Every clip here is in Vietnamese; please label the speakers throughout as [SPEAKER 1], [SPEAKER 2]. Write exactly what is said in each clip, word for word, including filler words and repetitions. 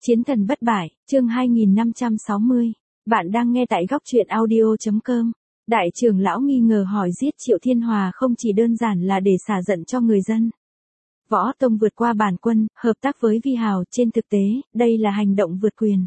[SPEAKER 1] Chiến thần bất bại, chương hai nghìn năm trăm sáu mươi. Bạn đang nghe tại góc truyện audio chấm com. Đại trưởng lão nghi ngờ hỏi giết Triệu Thiên Hòa không chỉ đơn giản là để xả giận cho người dân. Võ Tông vượt qua bản quân, hợp tác với Vi Hào, trên thực tế, đây là hành động vượt quyền.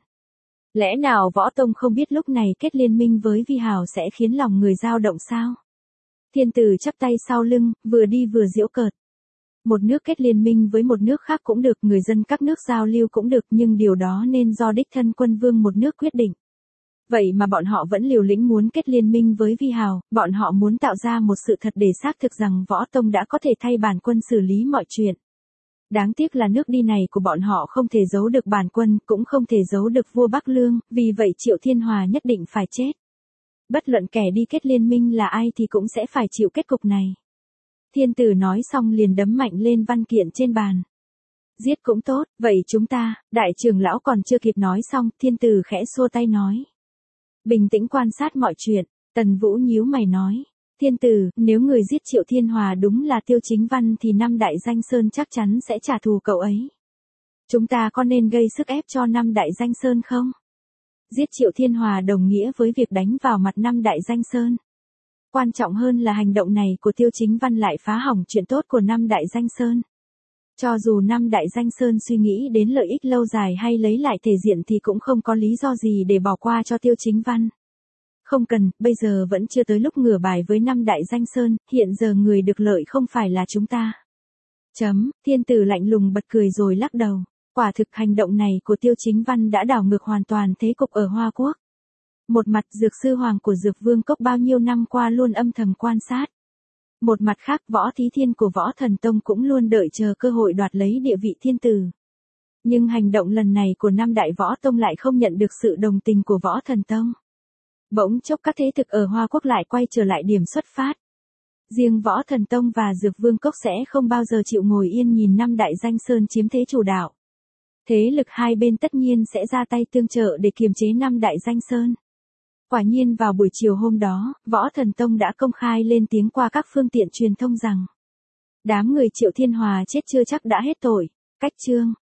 [SPEAKER 1] Lẽ nào Võ Tông không biết lúc này kết liên minh với Vi Hào sẽ khiến lòng người dao động sao? Thiên Tử chắp tay sau lưng, vừa đi vừa giễu cợt. Một nước kết liên minh với một nước khác cũng được, người dân các nước giao lưu cũng được, nhưng điều đó nên do đích thân quân vương một nước quyết định. Vậy mà bọn họ vẫn liều lĩnh muốn kết liên minh với Vi Hào, bọn họ muốn tạo ra một sự thật để xác thực rằng Võ Tông đã có thể thay bản quân xử lý mọi chuyện. Đáng tiếc là nước đi này của bọn họ không thể giấu được bản quân, cũng không thể giấu được vua Bắc Lương, vì vậy Triệu Thiên Hòa nhất định phải chết. Bất luận kẻ đi kết liên minh là ai thì cũng sẽ phải chịu kết cục này. Thiên Tử nói xong liền đấm mạnh lên văn kiện trên bàn. Giết cũng tốt, vậy chúng ta, đại trưởng lão còn chưa kịp nói xong, Thiên Tử khẽ xua tay nói. Bình tĩnh quan sát mọi chuyện, Tần Vũ nhíu mày nói. Thiên Tử, nếu người giết Triệu Thiên Hòa đúng là Tiêu Chính Văn thì năm đại danh sơn chắc chắn sẽ trả thù cậu ấy. Chúng ta có nên gây sức ép cho năm đại danh sơn không? Giết Triệu Thiên Hòa đồng nghĩa với việc đánh vào mặt năm đại danh sơn. Quan trọng hơn là hành động này của Tiêu Chính Văn lại phá hỏng chuyện tốt của năm đại danh sơn. Cho dù năm đại danh sơn suy nghĩ đến lợi ích lâu dài hay lấy lại thể diện thì cũng không có lý do gì để bỏ qua cho Tiêu Chính Văn. Không cần, bây giờ vẫn chưa tới lúc ngửa bài với năm đại danh sơn, hiện giờ người được lợi không phải là chúng ta. Chấm, Thiên Tử lạnh lùng bật cười rồi lắc đầu. Quả thực hành động này của Tiêu Chính Văn đã đảo ngược hoàn toàn thế cục ở Hoa Quốc. Một mặt Dược Sư Hoàng của Dược Vương Cốc bao nhiêu năm qua luôn âm thầm quan sát. Một mặt khác Võ Thí Thiên của Võ Thần Tông cũng luôn đợi chờ cơ hội đoạt lấy địa vị thiên tử. Nhưng hành động lần này của năm đại Võ Tông lại không nhận được sự đồng tình của Võ Thần Tông. Bỗng chốc các thế lực ở Hoa Quốc lại quay trở lại điểm xuất phát. Riêng Võ Thần Tông và Dược Vương Cốc sẽ không bao giờ chịu ngồi yên nhìn năm đại danh sơn chiếm thế chủ đạo. Thế lực hai bên tất nhiên sẽ ra tay tương trợ để kiềm chế năm đại danh sơn. Quả nhiên vào buổi chiều hôm đó, Võ Thần Tông đã công khai lên tiếng qua các phương tiện truyền thông rằng đám người Triệu Thiên Hòa chết chưa chắc đã hết tội. Cách chương